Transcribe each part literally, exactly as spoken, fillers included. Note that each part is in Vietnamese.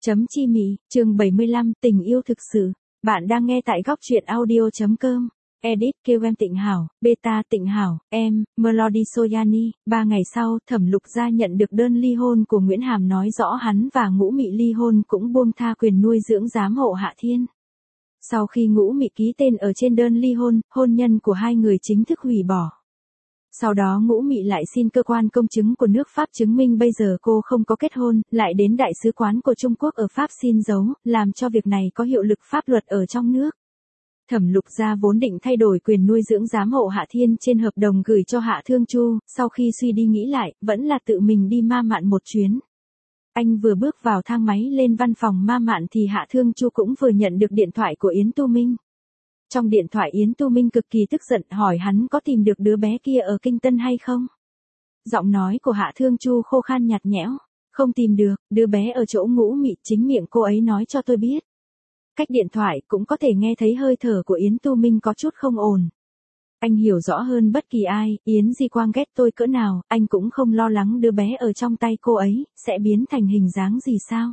Chấm chi mị, chương bảy mươi lăm, tình yêu thực sự. Bạn đang nghe tại góc truyện audio.com. Edit kêu em Tịnh Hảo, beta Tịnh Hảo, em, Melody Soyani. Ba ngày sau, Thẩm Lục Gia nhận được đơn ly hôn của Nguyễn Hàm nói rõ hắn và Ngũ Mị ly hôn cũng buông tha quyền nuôi dưỡng giám hộ Hạ Thiên. Sau khi Ngũ Mị ký tên ở trên đơn ly hôn, hôn nhân của hai người chính thức hủy bỏ. Sau đó Ngũ Mị lại xin cơ quan công chứng của nước Pháp chứng minh bây giờ cô không có kết hôn, lại đến đại sứ quán của Trung Quốc ở Pháp xin dấu, làm cho việc này có hiệu lực pháp luật ở trong nước. Thẩm Lục Gia vốn định thay đổi quyền nuôi dưỡng giám hộ Hạ Thiên trên hợp đồng gửi cho Hạ Thương Chu, sau khi suy đi nghĩ lại, vẫn là tự mình đi Ma Mạn một chuyến. Anh vừa bước vào thang máy lên văn phòng Ma Mạn thì Hạ Thương Chu cũng vừa nhận được điện thoại của Yến Tu Minh. Trong điện thoại Yến Tu Minh cực kỳ tức giận hỏi hắn có tìm được đứa bé kia ở Kinh Tân hay không. Giọng nói của Hạ Thương Chu khô khan nhạt nhẽo, không tìm được, đứa bé ở chỗ Ngũ Mị, chính miệng cô ấy nói cho tôi biết. Cách điện thoại cũng có thể nghe thấy hơi thở của Yến Tu Minh có chút không ổn. Anh hiểu rõ hơn bất kỳ ai, Yến Di Quang ghét tôi cỡ nào, anh cũng không lo lắng đứa bé ở trong tay cô ấy, sẽ biến thành hình dáng gì sao.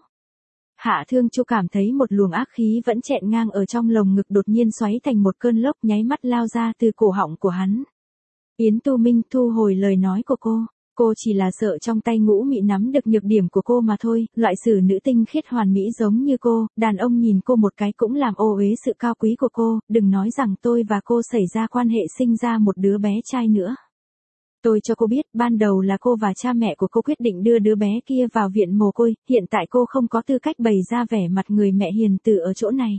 Hạ Thương Chu cảm thấy một luồng ác khí vẫn chẹn ngang ở trong lồng ngực đột nhiên xoáy thành một cơn lốc nháy mắt lao ra từ cổ họng của hắn. Yến Tu Minh thu hồi lời nói của cô, cô chỉ là sợ trong tay Ngũ Mị nắm được nhược điểm của cô mà thôi, loại xử nữ tinh khiết hoàn mỹ giống như cô, đàn ông nhìn cô một cái cũng làm ô uế sự cao quý của cô, đừng nói rằng tôi và cô xảy ra quan hệ sinh ra một đứa bé trai nữa. Tôi cho cô biết, ban đầu là cô và cha mẹ của cô quyết định đưa đứa bé kia vào viện mồ côi, hiện tại cô không có tư cách bày ra vẻ mặt người mẹ hiền từ ở chỗ này.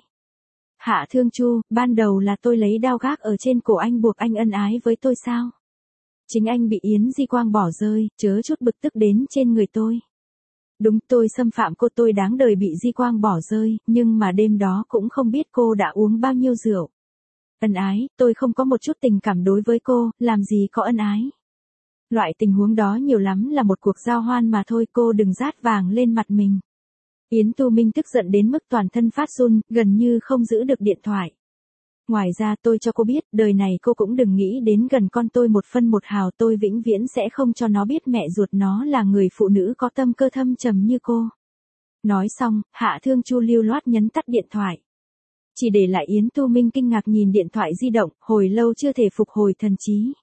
Hạ Thương Chu, ban đầu là tôi lấy đao gác ở trên cổ anh buộc anh ân ái với tôi sao? Chính anh bị Yến Di Quang bỏ rơi, chớ chút bực tức đến trên người tôi. Đúng, tôi xâm phạm cô, tôi đáng đời bị Di Quang bỏ rơi, nhưng mà đêm đó cũng không biết cô đã uống bao nhiêu rượu. Ân ái, tôi không có một chút tình cảm đối với cô, làm gì có ân ái. Loại tình huống đó nhiều lắm là một cuộc giao hoan mà thôi, cô đừng rát vàng lên mặt mình. Yến Tu Minh tức giận đến mức toàn thân phát run, gần như không giữ được điện thoại. Ngoài ra tôi cho cô biết, đời này cô cũng đừng nghĩ đến gần con tôi một phân một hào, tôi vĩnh viễn sẽ không cho nó biết mẹ ruột nó là người phụ nữ có tâm cơ thâm trầm như cô. Nói xong, Hạ Thương Chu lưu loát nhấn tắt điện thoại. Chỉ để lại Yến Tu Minh kinh ngạc nhìn điện thoại di động, hồi lâu chưa thể phục hồi thần trí.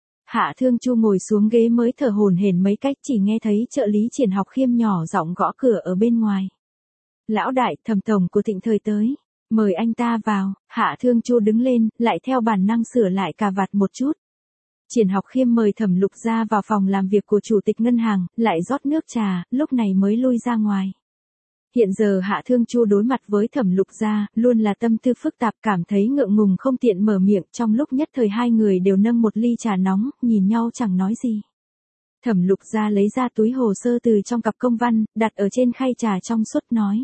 Hạ Thương Chu ngồi xuống ghế mới thở hổn hển mấy cách, chỉ nghe thấy trợ lý Triển Học Khiêm nhỏ giọng gõ cửa ở bên ngoài. Lão đại, Thẩm tổng của Thịnh Thời tới. Mời anh ta vào. Hạ Thương Chu đứng lên, lại theo bản năng sửa lại cà vạt một chút. Triển Học Khiêm mời Thẩm Lục Gia vào phòng làm việc của chủ tịch ngân hàng, lại rót nước trà, lúc này mới lui ra ngoài. Hiện giờ Hạ Thương Chu đối mặt với Thẩm Lục Gia, luôn là tâm tư phức tạp, cảm thấy ngượng ngùng không tiện mở miệng, trong lúc nhất thời hai người đều nâng một ly trà nóng, nhìn nhau chẳng nói gì. Thẩm Lục Gia lấy ra túi hồ sơ từ trong cặp công văn, đặt ở trên khay trà trong suốt nói.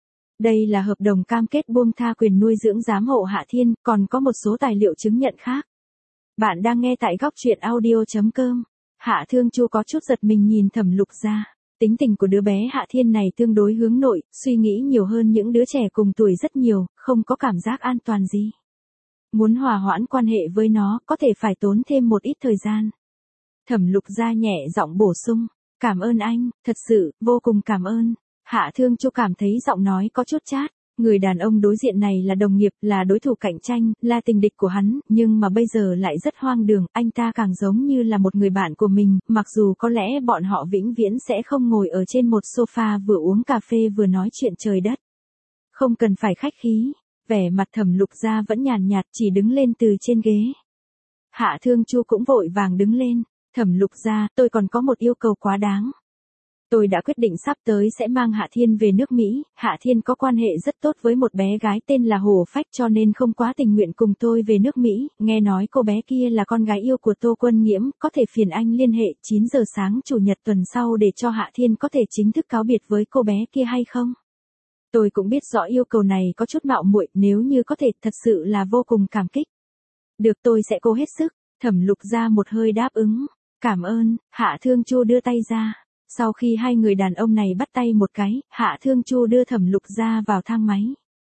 Đây là hợp đồng cam kết buông tha quyền nuôi dưỡng giám hộ Hạ Thiên, còn có một số tài liệu chứng nhận khác. Bạn đang nghe tại góc truyện audio.com. Hạ Thương Chu có chút giật mình nhìn Thẩm Lục Gia. Tính tình của đứa bé Hạ Thiên này tương đối hướng nội, suy nghĩ nhiều hơn những đứa trẻ cùng tuổi rất nhiều, không có cảm giác an toàn gì. Muốn hòa hoãn quan hệ với nó, có thể phải tốn thêm một ít thời gian. Thẩm Lục Gia nhẹ giọng bổ sung, cảm ơn anh, thật sự, vô cùng cảm ơn. Hạ Thương Chu cảm thấy giọng nói có chút chát, người đàn ông đối diện này là đồng nghiệp, là đối thủ cạnh tranh, là tình địch của hắn, nhưng mà bây giờ lại rất hoang đường, anh ta càng giống như là một người bạn của mình, mặc dù có lẽ bọn họ vĩnh viễn sẽ không ngồi ở trên một sofa vừa uống cà phê vừa nói chuyện trời đất. Không cần phải khách khí, vẻ mặt Thẩm Lục Gia vẫn nhàn nhạt, chỉ đứng lên từ trên ghế. Hạ Thương Chu cũng vội vàng đứng lên, Thẩm Lục Gia, tôi còn có một yêu cầu quá đáng. Tôi đã quyết định sắp tới sẽ mang Hạ Thiên về nước Mỹ, Hạ Thiên có quan hệ rất tốt với một bé gái tên là Hồ Phách cho nên không quá tình nguyện cùng tôi về nước Mỹ, nghe nói cô bé kia là con gái yêu của Tô Quân Nghiễm, có thể phiền anh liên hệ chín giờ sáng chủ nhật tuần sau để cho Hạ Thiên có thể chính thức cáo biệt với cô bé kia hay không? Tôi cũng biết rõ yêu cầu này có chút mạo muội, nếu như có thể thật sự là vô cùng cảm kích. Được, tôi sẽ cố hết sức. Thẩm Lục Gia một hơi đáp ứng, cảm ơn. Hạ Thương Chu đưa tay ra. Sau khi hai người đàn ông này bắt tay một cái, Hạ Thương Chu đưa Thẩm Lục Gia vào thang máy.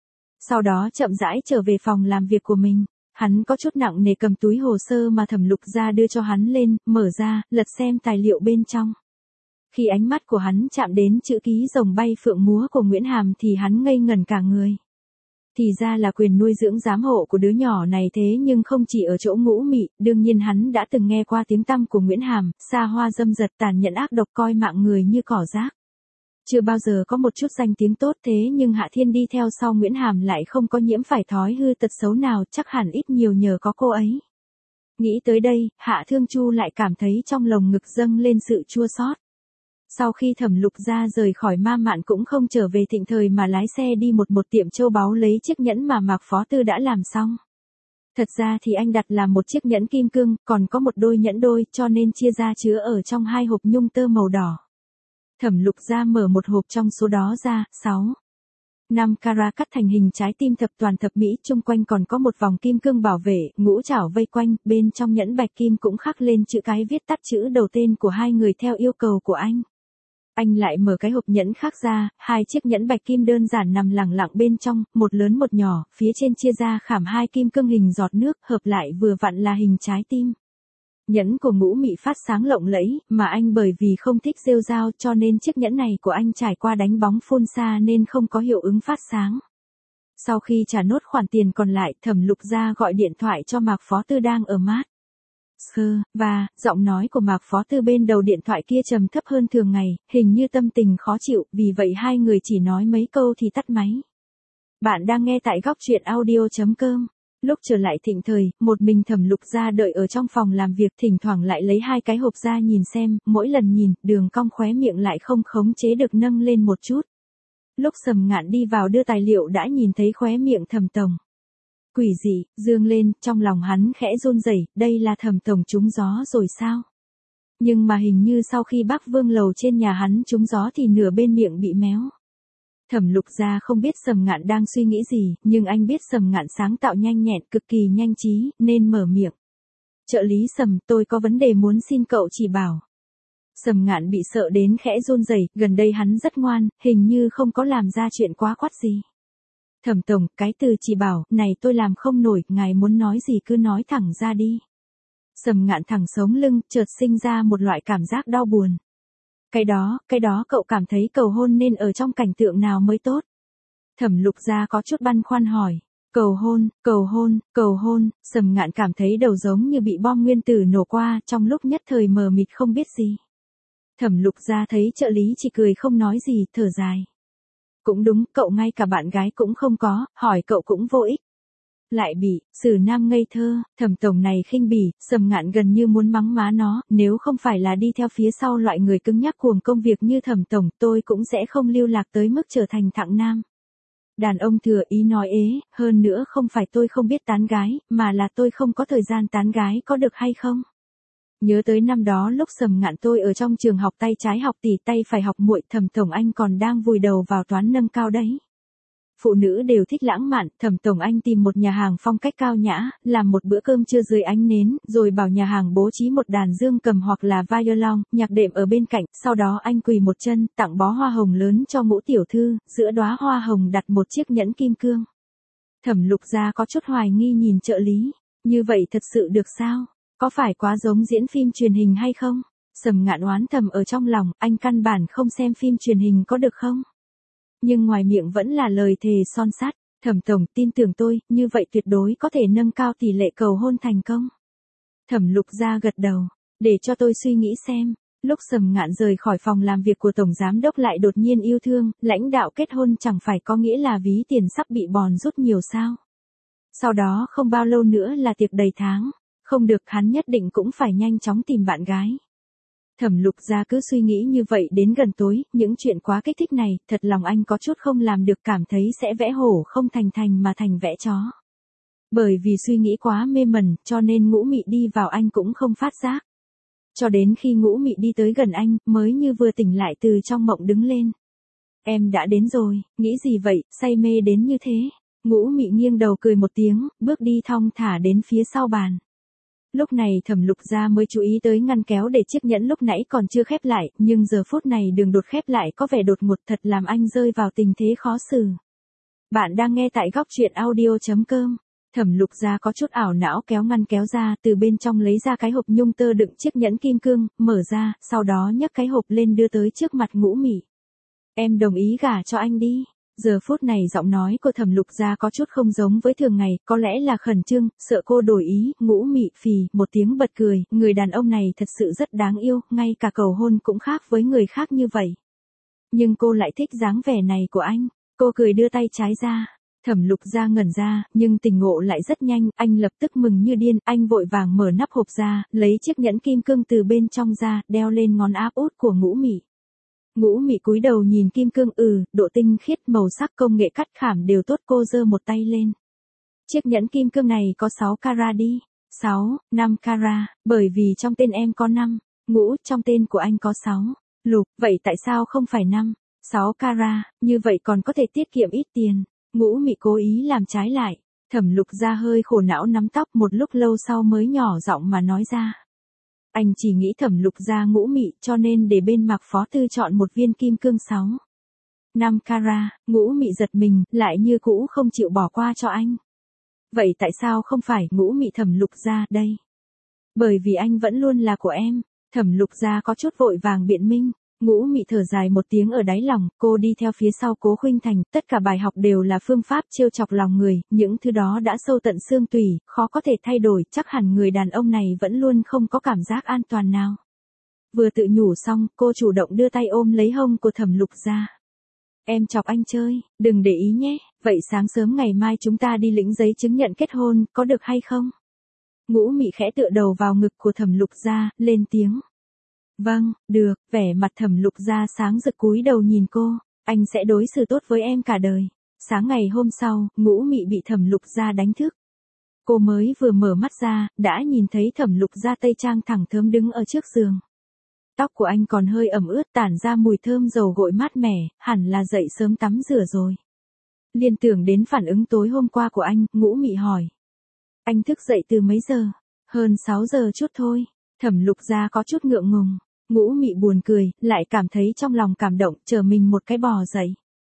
Sau đó chậm rãi trở về phòng làm việc của mình. Hắn có chút nặng nề cầm túi hồ sơ mà Thẩm Lục Gia đưa cho hắn lên, mở ra, lật xem tài liệu bên trong. Khi ánh mắt của hắn chạm đến chữ ký rồng bay phượng múa của Nguyễn Hàm thì hắn ngây ngẩn cả người. Thì ra là quyền nuôi dưỡng giám hộ của đứa nhỏ này thế nhưng không chỉ ở chỗ Ngũ Mị, đương nhiên hắn đã từng nghe qua tiếng tăm của Nguyễn Hàm, xa hoa dâm dật tàn nhẫn ác độc coi mạng người như cỏ rác. Chưa bao giờ có một chút danh tiếng tốt thế nhưng Hạ Thiên đi theo sau Nguyễn Hàm lại không có nhiễm phải thói hư tật xấu nào, chắc hẳn ít nhiều nhờ có cô ấy. Nghĩ tới đây, Hạ Thương Chu lại cảm thấy trong lồng ngực dâng lên sự chua xót. Sau khi Thẩm Lục Gia rời khỏi Ma Mạn cũng không trở về Thịnh Thời mà lái xe đi một một tiệm châu báu lấy chiếc nhẫn mà Mạc Phó Tư đã làm xong. Thật ra thì anh đặt là một chiếc nhẫn kim cương, còn có một đôi nhẫn đôi cho nên chia ra chứa ở trong hai hộp nhung tơ màu đỏ. Thẩm Lục Gia mở một hộp trong số đó ra, sáu. năm carat cắt thành hình trái tim thập toàn thập mỹ, chung quanh còn có một vòng kim cương bảo vệ, ngũ trảo vây quanh, bên trong nhẫn bạch kim cũng khắc lên chữ cái viết tắt chữ đầu tên của hai người theo yêu cầu của anh. Anh lại mở cái hộp nhẫn khác ra, hai chiếc nhẫn bạch kim đơn giản nằm lẳng lặng bên trong, một lớn một nhỏ, phía trên chia ra khảm hai kim cương hình giọt nước, hợp lại vừa vặn là hình trái tim. Nhẫn của Ngũ Mị phát sáng lộng lẫy, mà anh bởi vì không thích rêu rao cho nên chiếc nhẫn này của anh trải qua đánh bóng phun xa nên không có hiệu ứng phát sáng. Sau khi trả nốt khoản tiền còn lại, Thẩm Lục Gia gọi điện thoại cho Mạc Phó Tư đang ở mát. Sơ, và, giọng nói của Mạc Phó Tư bên đầu điện thoại kia trầm thấp hơn thường ngày, hình như tâm tình khó chịu, vì vậy hai người chỉ nói mấy câu thì tắt máy. Bạn đang nghe tại góc truyện audio chấm com. Lúc trở lại Thịnh Thời, một mình Thẩm Lục Gia đợi ở trong phòng làm việc, thỉnh thoảng lại lấy hai cái hộp ra nhìn xem, mỗi lần nhìn, đường cong khóe miệng lại không khống chế được nâng lên một chút. Lúc Sầm Ngạn đi vào đưa tài liệu đã nhìn thấy khóe miệng Thẩm tổng. Quỷ dị, dương lên, trong lòng hắn khẽ run rẩy, đây là Thẩm tổng trúng gió rồi sao? Nhưng mà hình như sau khi Bắc Vương lầu trên nhà hắn trúng gió thì nửa bên miệng bị méo. Thẩm Lục Gia không biết Sầm Ngạn đang suy nghĩ gì, nhưng anh biết Sầm Ngạn sáng tạo nhanh nhẹn, cực kỳ nhanh trí, nên mở miệng. Trợ lý Sầm, tôi có vấn đề muốn xin cậu chỉ bảo. Sầm Ngạn bị sợ đến khẽ run rẩy, gần đây hắn rất ngoan, hình như không có làm ra chuyện quá quắt gì. Thẩm tổng, cái từ chỉ bảo, này tôi làm không nổi, ngài muốn nói gì cứ nói thẳng ra đi. Sầm Ngạn thẳng sống lưng, chợt sinh ra một loại cảm giác đau buồn. Cái đó, cái đó cậu cảm thấy cầu hôn nên ở trong cảnh tượng nào mới tốt? Thẩm Lục Gia có chút băn khoăn hỏi. Cầu hôn, cầu hôn, cầu hôn, Sầm Ngạn cảm thấy đầu giống như bị bom nguyên tử nổ qua, trong lúc nhất thời mờ mịt không biết gì. Thẩm Lục Gia thấy trợ lý chỉ cười không nói gì, thở dài. Cũng đúng, cậu ngay cả bạn gái cũng không có, hỏi cậu cũng vô ích. Lại bị, xử nam ngây thơ, Thẩm tổng này khinh bỉ, Sầm Ngạn gần như muốn mắng má nó, nếu không phải là đi theo phía sau loại người cứng nhắc cuồng công việc như Thẩm tổng, tôi cũng sẽ không lưu lạc tới mức trở thành thạng nam. Đàn ông thừa ý nói ế, hơn nữa không phải tôi không biết tán gái, mà là tôi không có thời gian tán gái, có được hay không? Nhớ tới năm đó lúc Sầm Ngạn tôi ở trong trường học tay trái học tỉ tay phải học muội, Thẩm tổng anh còn đang vùi đầu vào toán nâng cao đấy. Phụ nữ đều thích lãng mạn, Thẩm tổng anh tìm một nhà hàng phong cách cao nhã, làm một bữa cơm trưa dưới ánh nến, rồi bảo nhà hàng bố trí một đàn dương cầm hoặc là violon, nhạc đệm ở bên cạnh, sau đó anh quỳ một chân, tặng bó hoa hồng lớn cho Ngũ tiểu thư, giữa đóa hoa hồng đặt một chiếc nhẫn kim cương. Thẩm Lục Gia có chút hoài nghi nhìn trợ lý, như vậy thật sự được sao? Có phải quá giống diễn phim truyền hình hay không? Sầm Ngạn oán thầm ở trong lòng, anh căn bản không xem phim truyền hình có được không? Nhưng ngoài miệng vẫn là lời thề son sắt, Thẩm tổng tin tưởng tôi, như vậy tuyệt đối có thể nâng cao tỷ lệ cầu hôn thành công. Thẩm Lục Gia gật đầu, để cho tôi suy nghĩ xem. Lúc Sầm Ngạn rời khỏi phòng làm việc của tổng giám đốc lại đột nhiên yêu thương, lãnh đạo kết hôn chẳng phải có nghĩa là ví tiền sắp bị bòn rút nhiều sao? Sau đó không bao lâu nữa là tiệc đầy tháng, không được, hắn nhất định cũng phải nhanh chóng tìm bạn gái. Thẩm Lục Gia cứ suy nghĩ như vậy đến gần tối, những chuyện quá kích thích này, thật lòng anh có chút không làm được, cảm thấy sẽ vẽ hổ không thành thành mà thành vẽ chó. Bởi vì suy nghĩ quá mê mẩn, cho nên Ngũ Mị đi vào anh cũng không phát giác. Cho đến khi Ngũ Mị đi tới gần anh, mới như vừa tỉnh lại từ trong mộng đứng lên. Em đã đến rồi, nghĩ gì vậy, say mê đến như thế. Ngũ Mị nghiêng đầu cười một tiếng, bước đi thong thả đến phía sau bàn. Lúc này Thẩm Lục Gia mới chú ý tới ngăn kéo để chiếc nhẫn lúc nãy còn chưa khép lại, nhưng giờ phút này đường đột khép lại có vẻ đột ngột, thật làm anh rơi vào tình thế khó xử. Bạn đang nghe tại góc truyện audio chấm com. Thẩm Lục Gia có chút ảo não kéo ngăn kéo ra, từ bên trong lấy ra cái hộp nhung tơ đựng chiếc nhẫn kim cương, mở ra, sau đó nhấc cái hộp lên đưa tới trước mặt Ngũ Mị. Em đồng ý gả cho anh đi. Giờ phút này giọng nói của Thẩm Lục Gia có chút không giống với thường ngày, có lẽ là khẩn trương, sợ cô đổi ý. Ngũ Mị phì một tiếng bật cười, người đàn ông này thật sự rất đáng yêu, ngay cả cầu hôn cũng khác với người khác như vậy. Nhưng cô lại thích dáng vẻ này của anh. Cô cười đưa tay trái ra. Thẩm Lục Gia ngẩn ra, nhưng tỉnh ngộ lại rất nhanh, anh lập tức mừng như điên, anh vội vàng mở nắp hộp ra, lấy chiếc nhẫn kim cương từ bên trong ra, đeo lên ngón áp út của Ngũ Mị. Ngũ Mị cúi đầu nhìn kim cương, ừ, độ tinh khiết, màu sắc, công nghệ cắt khảm đều tốt. Cô giơ một tay lên. Chiếc nhẫn kim cương này có sáu carat đi. sáu, năm carat, bởi vì trong tên em có năm. Ngũ, trong tên của anh có sáu. Lục, vậy tại sao không phải năm, sáu carat, như vậy còn có thể tiết kiệm ít tiền. Ngũ Mị cố ý làm trái lại. Thẩm Lục Gia hơi khổ não nắm tóc, một lúc lâu sau mới nhỏ giọng mà nói ra. Anh chỉ nghĩ Thẩm Lục Gia Ngũ Mị, cho nên để bên Mạc Phó Tư chọn một viên kim cương sáu, năm carat. Ngũ Mị giật mình, lại như cũ không chịu bỏ qua cho anh. Vậy tại sao không phải? Ngũ Mị Thẩm Lục Gia đây. Bởi vì anh vẫn luôn là của em. Thẩm Lục Gia có chút vội vàng biện minh. Ngũ Mị thở dài một tiếng ở đáy lòng, cô đi theo phía sau Cố Khuynh Thành, tất cả bài học đều là phương pháp trêu chọc lòng người, những thứ đó đã sâu tận xương tủy, khó có thể thay đổi, chắc hẳn người đàn ông này vẫn luôn không có cảm giác an toàn nào. Vừa tự nhủ xong, cô chủ động đưa tay ôm lấy hông của Thẩm Lục Gia. Em chọc anh chơi, đừng để ý nhé, vậy sáng sớm ngày mai chúng ta đi lĩnh giấy chứng nhận kết hôn, có được hay không? Ngũ Mị khẽ tựa đầu vào ngực của Thẩm Lục Gia, lên tiếng. Vâng, được. Vẻ mặt Thẩm Lục Gia sáng rực cúi đầu nhìn cô, anh sẽ đối xử tốt với em cả đời. Sáng ngày hôm sau, Ngũ Mị bị Thẩm Lục Gia đánh thức. Cô mới vừa mở mắt ra, đã nhìn thấy Thẩm Lục Gia tây trang thẳng thớm đứng ở trước giường. Tóc của anh còn hơi ẩm ướt, tản ra mùi thơm dầu gội mát mẻ, hẳn là dậy sớm tắm rửa rồi. Liên tưởng đến phản ứng tối hôm qua của anh, Ngũ Mị hỏi. Anh thức dậy từ mấy giờ? Hơn sáu giờ chút thôi. Thẩm Lục Gia có chút ngượng ngùng. Ngũ Mị buồn cười, lại cảm thấy trong lòng cảm động, chờ mình một cái bò dậy.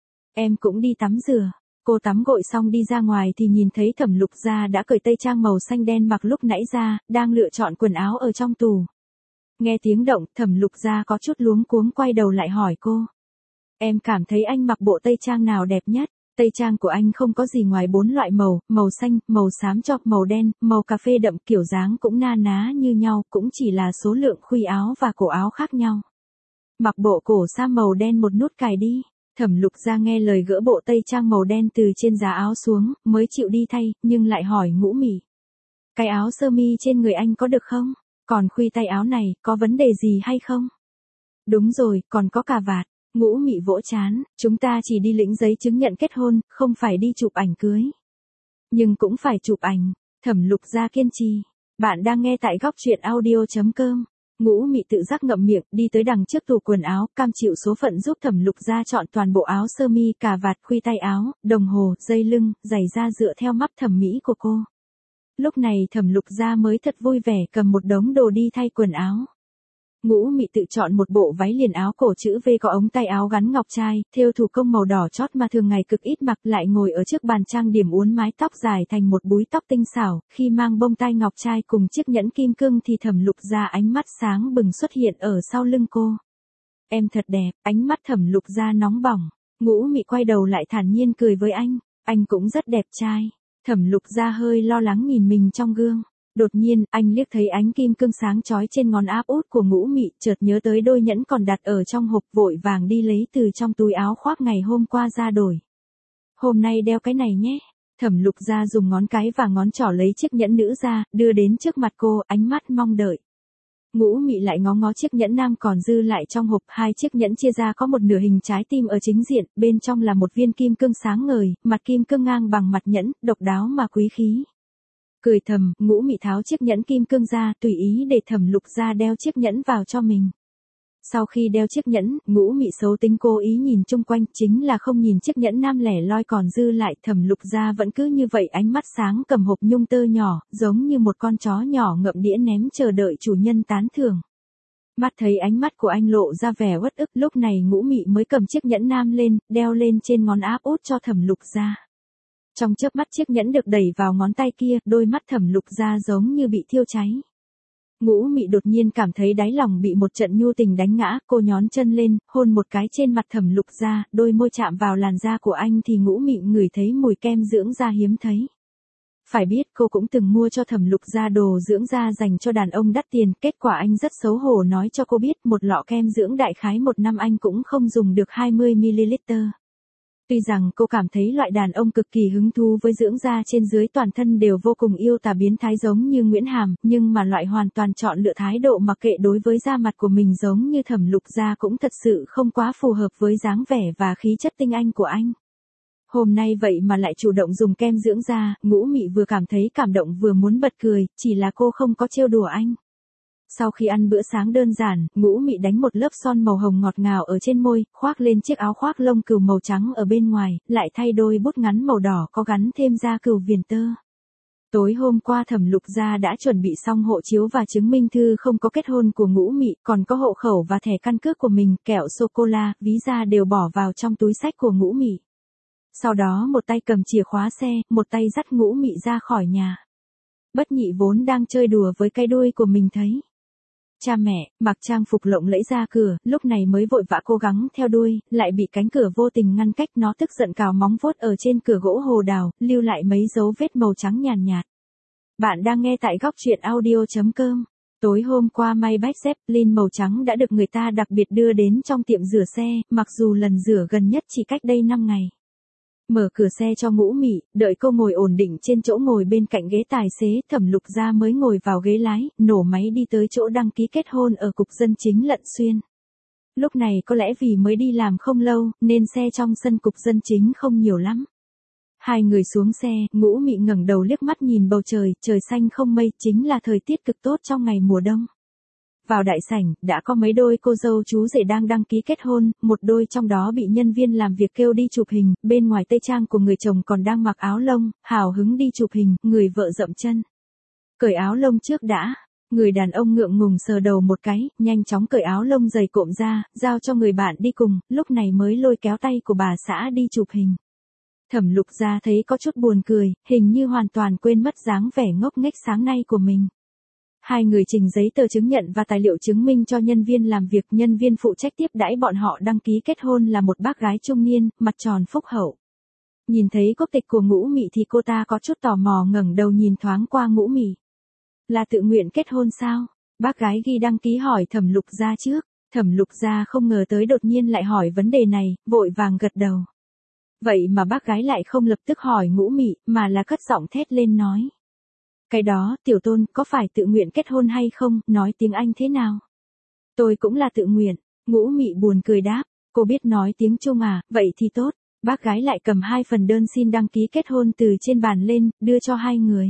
Em cũng đi tắm rửa. Cô tắm gội xong đi ra ngoài thì nhìn thấy Thẩm Lục Gia đã cởi tây trang màu xanh đen mặc lúc nãy ra, đang lựa chọn quần áo ở trong tủ. Nghe tiếng động, Thẩm Lục Gia có chút luống cuống quay đầu lại hỏi cô. Em cảm thấy anh mặc bộ tây trang nào đẹp nhất? Tây trang của anh không có gì ngoài bốn loại màu, màu xanh, màu xám cho, màu đen, màu cà phê đậm, kiểu dáng cũng na ná như nhau, cũng chỉ là số lượng khuy áo và cổ áo khác nhau. Mặc bộ cổ sa màu đen một nút cài đi. Thẩm Lục Gia nghe lời gỡ bộ tây trang màu đen từ trên giá áo xuống, mới chịu đi thay, nhưng lại hỏi Ngũ Mị. Cái áo sơ mi trên người anh có được không? Còn khuy tay áo này, có vấn đề gì hay không? Đúng rồi, còn có cà vạt. Ngũ Mị vỗ trán, chúng ta chỉ đi lĩnh giấy chứng nhận kết hôn, không phải đi chụp ảnh cưới. Nhưng cũng phải chụp ảnh. Thẩm Lục Gia kiên trì. Bạn đang nghe tại góc truyện audio chấm com. Ngũ Mị tự giác ngậm miệng, đi tới đằng trước tủ quần áo, cam chịu số phận giúp Thẩm Lục Gia chọn toàn bộ áo sơ mi, cà vạt, khuy tay áo, đồng hồ, dây lưng, giày da dựa theo mắt thẩm mỹ của cô. Lúc này Thẩm Lục Gia mới thật vui vẻ cầm một đống đồ đi thay quần áo. Ngũ Mị tự chọn một bộ váy liền áo cổ chữ V có ống tay áo gắn ngọc trai, thêu thủ công màu đỏ chót mà thường ngày cực ít mặc, lại ngồi ở trước bàn trang điểm uốn mái tóc dài thành một búi tóc tinh xảo, khi mang bông tai ngọc trai cùng chiếc nhẫn kim cương thì Thẩm Lục Gia ánh mắt sáng bừng xuất hiện ở sau lưng cô. Em thật đẹp, ánh mắt Thẩm Lục Gia nóng bỏng. Ngũ Mị quay đầu lại thản nhiên cười với anh, anh cũng rất đẹp trai. Thẩm Lục Gia hơi lo lắng nhìn mình trong gương. Đột nhiên, anh liếc thấy ánh kim cương sáng chói trên ngón áp út của Ngũ Mị, chợt nhớ tới đôi nhẫn còn đặt ở trong hộp, vội vàng đi lấy từ trong túi áo khoác ngày hôm qua ra đổi. Hôm nay đeo cái này nhé. Thẩm Lục Gia dùng ngón cái và ngón trỏ lấy chiếc nhẫn nữ ra, đưa đến trước mặt cô, ánh mắt mong đợi. Ngũ Mị lại ngó ngó chiếc nhẫn nam còn dư lại trong hộp, hai chiếc nhẫn chia ra có một nửa hình trái tim ở chính diện, bên trong là một viên kim cương sáng ngời, mặt kim cương ngang bằng mặt nhẫn, độc đáo mà quý khí. Cười thầm, Ngũ Mị tháo chiếc nhẫn kim cương ra, tùy ý để Thẩm Lục Gia đeo chiếc nhẫn vào cho mình. Sau khi đeo chiếc nhẫn, Ngũ Mị xấu tính cố ý nhìn chung quanh, chính là không nhìn chiếc nhẫn nam lẻ loi còn dư lại. Thẩm Lục Gia vẫn cứ như vậy, ánh mắt sáng cầm hộp nhung tơ nhỏ, giống như một con chó nhỏ ngậm đĩa ném chờ đợi chủ nhân tán thưởng. Mắt thấy ánh mắt của anh lộ ra vẻ uất ức, lúc này Ngũ Mị mới cầm chiếc nhẫn nam lên, đeo lên trên ngón áp út cho Thẩm Lục Gia. Trong chớp mắt chiếc nhẫn được đẩy vào ngón tay kia, đôi mắt Thẩm Lục Gia giống như bị thiêu cháy. Ngũ Mị đột nhiên cảm thấy đáy lòng bị một trận nhu tình đánh ngã, cô nhón chân lên, hôn một cái trên mặt Thẩm Lục Gia, đôi môi chạm vào làn da của anh thì Ngũ Mị ngửi thấy mùi kem dưỡng da hiếm thấy. Phải biết cô cũng từng mua cho Thẩm Lục Gia đồ dưỡng da dành cho đàn ông đắt tiền, kết quả anh rất xấu hổ nói cho cô biết một lọ kem dưỡng đại khái một năm anh cũng không dùng được hai mươi mi-li-lít. Tuy rằng cô cảm thấy loại đàn ông cực kỳ hứng thú với dưỡng da trên dưới toàn thân đều vô cùng yêu tà biến thái giống như Nguyễn Hàm, nhưng mà loại hoàn toàn chọn lựa thái độ mặc kệ đối với da mặt của mình giống như Thẩm Lục Gia cũng thật sự không quá phù hợp với dáng vẻ và khí chất tinh anh của anh. Hôm nay vậy mà lại chủ động dùng kem dưỡng da, Ngũ Mị vừa cảm thấy cảm động vừa muốn bật cười, chỉ là cô không có trêu đùa anh. Sau khi ăn bữa sáng đơn giản, Ngũ Mị đánh một lớp son màu hồng ngọt ngào ở trên môi, khoác lên chiếc áo khoác lông cừu màu trắng ở bên ngoài, lại thay đôi bút ngắn màu đỏ có gắn thêm da cừu viền tơ. Tối hôm qua Thẩm Lục Gia đã chuẩn bị xong hộ chiếu và chứng minh thư không có kết hôn của Ngũ Mị, còn có hộ khẩu và thẻ căn cước của mình, kẹo sô-cô-la, ví da đều bỏ vào trong túi xách của Ngũ Mị. Sau đó một tay cầm chìa khóa xe, một tay dắt Ngũ Mị ra khỏi nhà. Bất Nhị vốn đang chơi đùa với cái đuôi của mình thấy cha mẹ mặc trang phục lộng lẫy ra cửa, lúc này mới vội vã cố gắng theo đuôi, lại bị cánh cửa vô tình ngăn cách, nó tức giận cào móng vuốt ở trên cửa gỗ hồ đào, lưu lại mấy dấu vết màu trắng nhàn nhạt, nhạt. Bạn đang nghe tại góc truyện audio chấm com. Tối hôm qua Maybach Zeppelin màu trắng đã được người ta đặc biệt đưa đến trong tiệm rửa xe, mặc dù lần rửa gần nhất chỉ cách đây năm ngày. Mở cửa xe cho Ngũ Mị, đợi cô ngồi ổn định trên chỗ ngồi bên cạnh ghế tài xế, Thẩm Lục Gia mới ngồi vào ghế lái, nổ máy đi tới chỗ đăng ký kết hôn ở cục dân chính Lận Xuyên. Lúc này có lẽ vì mới đi làm không lâu, nên xe trong sân cục dân chính không nhiều lắm. Hai người xuống xe, Ngũ Mị ngẩng đầu liếc mắt nhìn bầu trời, trời xanh không mây, chính là thời tiết cực tốt trong ngày mùa đông. Vào đại sảnh, đã có mấy đôi cô dâu chú rể đang đăng ký kết hôn, một đôi trong đó bị nhân viên làm việc kêu đi chụp hình, bên ngoài tây trang của người chồng còn đang mặc áo lông, hào hứng đi chụp hình, người vợ dậm chân. Cởi áo lông trước đã, người đàn ông ngượng ngùng sờ đầu một cái, nhanh chóng cởi áo lông dày cộm ra, giao cho người bạn đi cùng, lúc này mới lôi kéo tay của bà xã đi chụp hình. Thẩm Lục Gia thấy có chút buồn cười, hình như hoàn toàn quên mất dáng vẻ ngốc nghếch sáng nay của mình. Hai người trình giấy tờ chứng nhận và tài liệu chứng minh cho nhân viên làm việc, nhân viên phụ trách tiếp đãi bọn họ đăng ký kết hôn là một bác gái trung niên, mặt tròn phúc hậu. Nhìn thấy quốc tịch của Ngũ Mị thì cô ta có chút tò mò ngẩng đầu nhìn thoáng qua Ngũ Mị. Là tự nguyện kết hôn sao? Bác gái ghi đăng ký hỏi Thẩm Lục Gia trước. Thẩm Lục Gia không ngờ tới đột nhiên lại hỏi vấn đề này, vội vàng gật đầu. Vậy mà bác gái lại không lập tức hỏi Ngũ Mị, mà là cất giọng thét lên nói. Cái đó, tiểu tôn, có phải tự nguyện kết hôn hay không, nói tiếng Anh thế nào? Tôi cũng là tự nguyện. Ngũ Mị buồn cười đáp, cô biết nói tiếng Trung à, vậy thì tốt. Bác gái lại cầm hai phần đơn xin đăng ký kết hôn từ trên bàn lên, đưa cho hai người.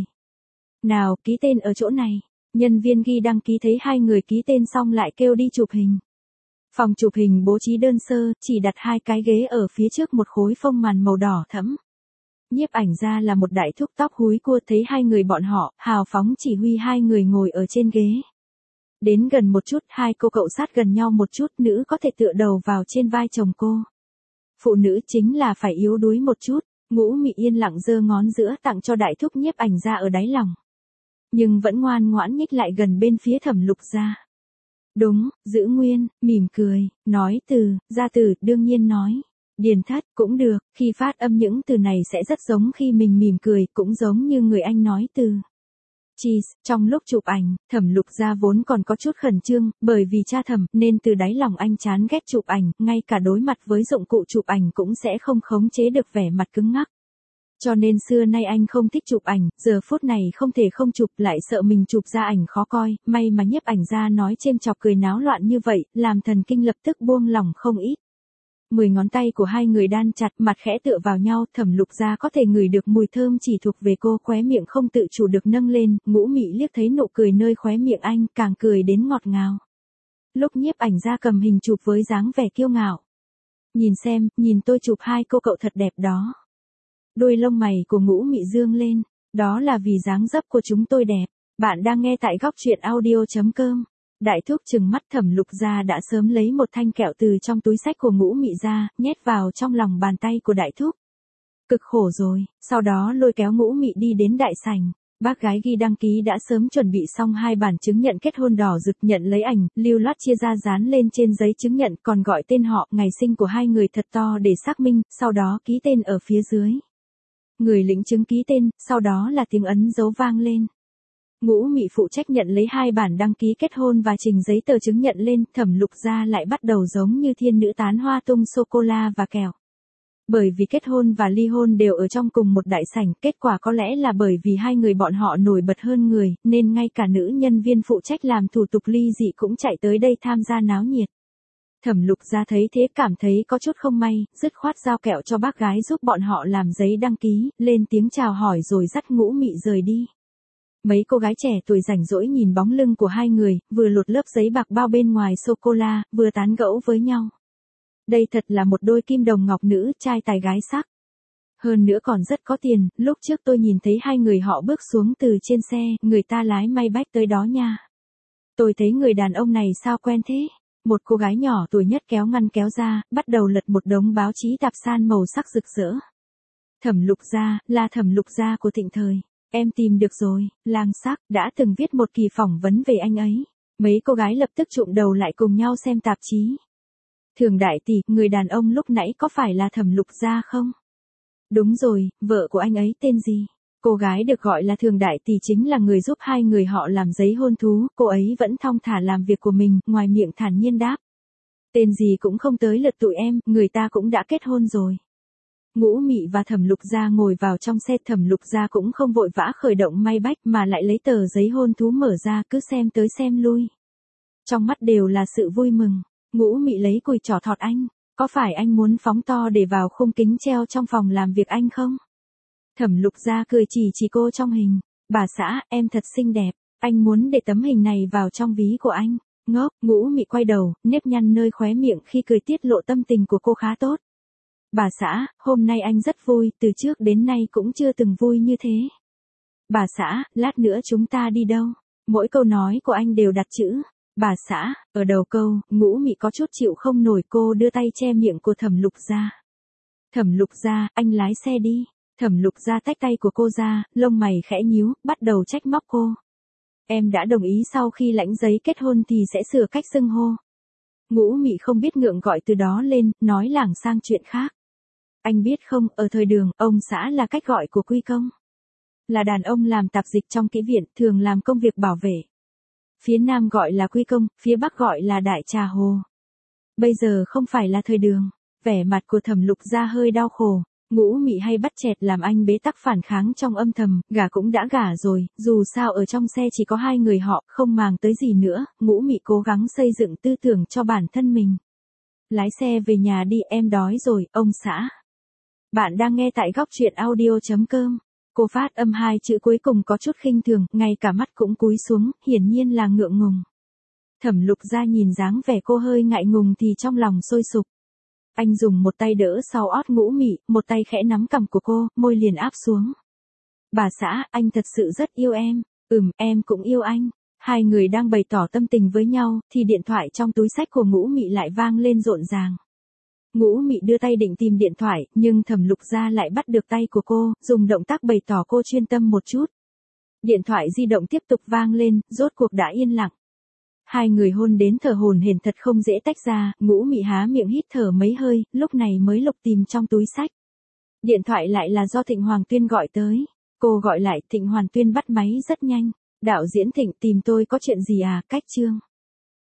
Nào, ký tên ở chỗ này. Nhân viên ghi đăng ký thấy hai người ký tên xong lại kêu đi chụp hình. Phòng chụp hình bố trí đơn sơ, chỉ đặt hai cái ghế ở phía trước một khối phông màn màu đỏ thẫm. Nhiếp ảnh ra là một đại thúc tóc húi cua, thấy hai người bọn họ, hào phóng chỉ huy hai người ngồi ở trên ghế. Đến gần một chút, hai cô cậu sát gần nhau một chút, nữ có thể tựa đầu vào trên vai chồng cô. Phụ nữ chính là phải yếu đuối một chút, Ngũ Mị yên lặng giơ ngón giữa tặng cho đại thúc nhiếp ảnh ra ở đáy lòng. Nhưng vẫn ngoan ngoãn nhích lại gần bên phía Thẩm Lục Gia. Đúng, giữ nguyên, mỉm cười, nói từ, ra từ, đương nhiên nói. Điền thất, cũng được, khi phát âm những từ này sẽ rất giống khi mình mỉm cười, cũng giống như người Anh nói từ. Cheese, trong lúc chụp ảnh, Thẩm Lục Gia vốn còn có chút khẩn trương, bởi vì cha Thẩm, nên từ đáy lòng anh chán ghét chụp ảnh, ngay cả đối mặt với dụng cụ chụp ảnh cũng sẽ không khống chế được vẻ mặt cứng ngắc. Cho nên xưa nay anh không thích chụp ảnh, giờ phút này không thể không chụp, lại sợ mình chụp ra ảnh khó coi, may mà nhiếp ảnh ra nói chêm chọc cười náo loạn như vậy, làm thần kinh lập tức buông lỏng không ít. Mười ngón tay của hai người đan chặt, mặt khẽ tựa vào nhau, Thẩm Lục Gia có thể ngửi được mùi thơm chỉ thuộc về cô, khóe miệng không tự chủ được nâng lên, Ngũ Mị liếc thấy nụ cười nơi khóe miệng anh, càng cười đến ngọt ngào. Lúc nhiếp ảnh ra cầm hình chụp với dáng vẻ kiêu ngạo. Nhìn xem, nhìn tôi chụp hai cô cậu thật đẹp đó. Đôi lông mày của Ngũ Mị dương lên, đó là vì dáng dấp của chúng tôi đẹp. Bạn đang nghe tại góc truyện audio chấm com. Đại thúc trừng mắt, Thẩm Lục Gia đã sớm lấy một thanh kẹo từ trong túi xách của Ngũ Mị ra, nhét vào trong lòng bàn tay của đại thúc. Cực khổ rồi, sau đó lôi kéo Ngũ Mị đi đến đại sảnh. Bác gái ghi đăng ký đã sớm chuẩn bị xong hai bản chứng nhận kết hôn đỏ rực, nhận lấy ảnh, lưu loát chia ra dán lên trên giấy chứng nhận, còn gọi tên họ, ngày sinh của hai người thật to để xác minh, sau đó ký tên ở phía dưới. Người lĩnh chứng ký tên, sau đó là tiếng ấn dấu vang lên. Ngũ Mị phụ trách nhận lấy hai bản đăng ký kết hôn và trình giấy tờ chứng nhận lên, Thẩm Lục Gia lại bắt đầu giống như thiên nữ tán hoa tung sô-cô-la và kẹo. Bởi vì kết hôn và ly hôn đều ở trong cùng một đại sảnh, kết quả có lẽ là bởi vì hai người bọn họ nổi bật hơn người, nên ngay cả nữ nhân viên phụ trách làm thủ tục ly dị cũng chạy tới đây tham gia náo nhiệt. Thẩm Lục Gia thấy thế cảm thấy có chút không may, dứt khoát giao kẹo cho bác gái giúp bọn họ làm giấy đăng ký, lên tiếng chào hỏi rồi dắt Ngũ Mị rời đi. Mấy cô gái trẻ tuổi rảnh rỗi nhìn bóng lưng của hai người, vừa lột lớp giấy bạc bao bên ngoài sô-cô-la, vừa tán gẫu với nhau. Đây thật là một đôi kim đồng ngọc nữ, trai tài gái sắc. Hơn nữa còn rất có tiền, lúc trước tôi nhìn thấy hai người họ bước xuống từ trên xe, người ta lái may bách tới đó nha. Tôi thấy người đàn ông này sao quen thế? Một cô gái nhỏ tuổi nhất kéo ngăn kéo ra, bắt đầu lật một đống báo chí tạp san màu sắc rực rỡ. Thẩm Lục Gia, là Thẩm Lục Gia của Thịnh Thời. Em tìm được rồi, Lang Sắc, đã từng viết một kỳ phỏng vấn về anh ấy. Mấy cô gái lập tức trụm đầu lại cùng nhau xem tạp chí. Thường đại tỷ, người đàn ông lúc nãy có phải là Thẩm Lục Gia không? Đúng rồi, vợ của anh ấy tên gì? Cô gái được gọi là Thường đại tỷ chính là người giúp hai người họ làm giấy hôn thú, cô ấy vẫn thong thả làm việc của mình, ngoài miệng thản nhiên đáp. Tên gì cũng không tới lượt tụi em, người ta cũng đã kết hôn rồi. Ngũ Mị và Thẩm Lục Gia ngồi vào trong xe, Thẩm Lục Gia cũng không vội vã khởi động may bách mà lại lấy tờ giấy hôn thú mở ra, cứ xem tới xem lui. Trong mắt đều là sự vui mừng. Ngũ Mị lấy cùi trỏ thọt anh, có phải anh muốn phóng to để vào khung kính treo trong phòng làm việc anh không? Thẩm Lục Gia cười chỉ chỉ cô trong hình, bà xã, em thật xinh đẹp, anh muốn để tấm hình này vào trong ví của anh. Ngốc, Ngũ Mị quay đầu, nếp nhăn nơi khóe miệng khi cười tiết lộ tâm tình của cô khá tốt. Bà xã, hôm nay anh rất vui, từ trước đến nay cũng chưa từng vui như thế. Bà xã, lát nữa chúng ta đi đâu? Mỗi câu nói của anh đều đặt chữ bà xã ở đầu câu. Ngũ Mị có chút chịu không nổi, cô đưa tay che miệng của Thẩm Lục Gia. Thẩm Lục Gia, anh lái xe đi. Thẩm Lục Gia tách tay của cô ra, lông mày khẽ nhíu, bắt đầu trách móc cô. Em đã đồng ý sau khi lãnh giấy kết hôn thì sẽ sửa cách xưng hô. Ngũ Mị không biết ngượng gọi từ đó lên, nói lảng sang chuyện khác. Anh biết không, ở thời Đường, ông xã là cách gọi của quy công. Là đàn ông làm tạp dịch trong kỹ viện, thường làm công việc bảo vệ. Phía Nam gọi là quy công, phía Bắc gọi là đại trà hồ. Bây giờ không phải là thời Đường. Vẻ mặt của Thẩm Lục Gia hơi đau khổ. Ngũ Mị hay bắt chẹt làm anh bế tắc phản kháng trong âm thầm, gả cũng đã gả rồi, dù sao ở trong xe chỉ có hai người họ, không màng tới gì nữa. Ngũ Mị cố gắng xây dựng tư tưởng cho bản thân mình. Lái xe về nhà đi, em đói rồi, ông xã. Bạn đang nghe tại góc truyện audio chấm com. Cô phát âm hai chữ cuối cùng có chút khinh thường, ngay cả mắt cũng cúi xuống, hiển nhiên là ngượng ngùng. Thẩm Lục Gia nhìn dáng vẻ cô hơi ngại ngùng thì trong lòng sôi sục. Anh dùng một tay đỡ sau ót Ngũ Mị, một tay khẽ nắm cằm của cô, môi liền áp xuống. Bà xã, anh thật sự rất yêu em. Ừm, em cũng yêu anh. Hai người đang bày tỏ tâm tình với nhau, thì điện thoại trong túi xách của Ngũ Mị lại vang lên rộn ràng. Ngũ Mị đưa tay định tìm điện thoại, nhưng Thẩm Lục Gia lại bắt được tay của cô, dùng động tác bày tỏ cô chuyên tâm một chút. Điện thoại di động tiếp tục vang lên, rốt cuộc đã yên lặng. Hai người hôn đến thở hổn hển thật không dễ tách ra, Ngũ Mị há miệng hít thở mấy hơi, lúc này mới lục tìm trong túi xách. Điện thoại lại là do Thịnh Hoàng Tuyên gọi tới. Cô gọi lại, Thịnh Hoàng Tuyên bắt máy rất nhanh. Đạo diễn Thịnh, tìm tôi có chuyện gì à, cách chương.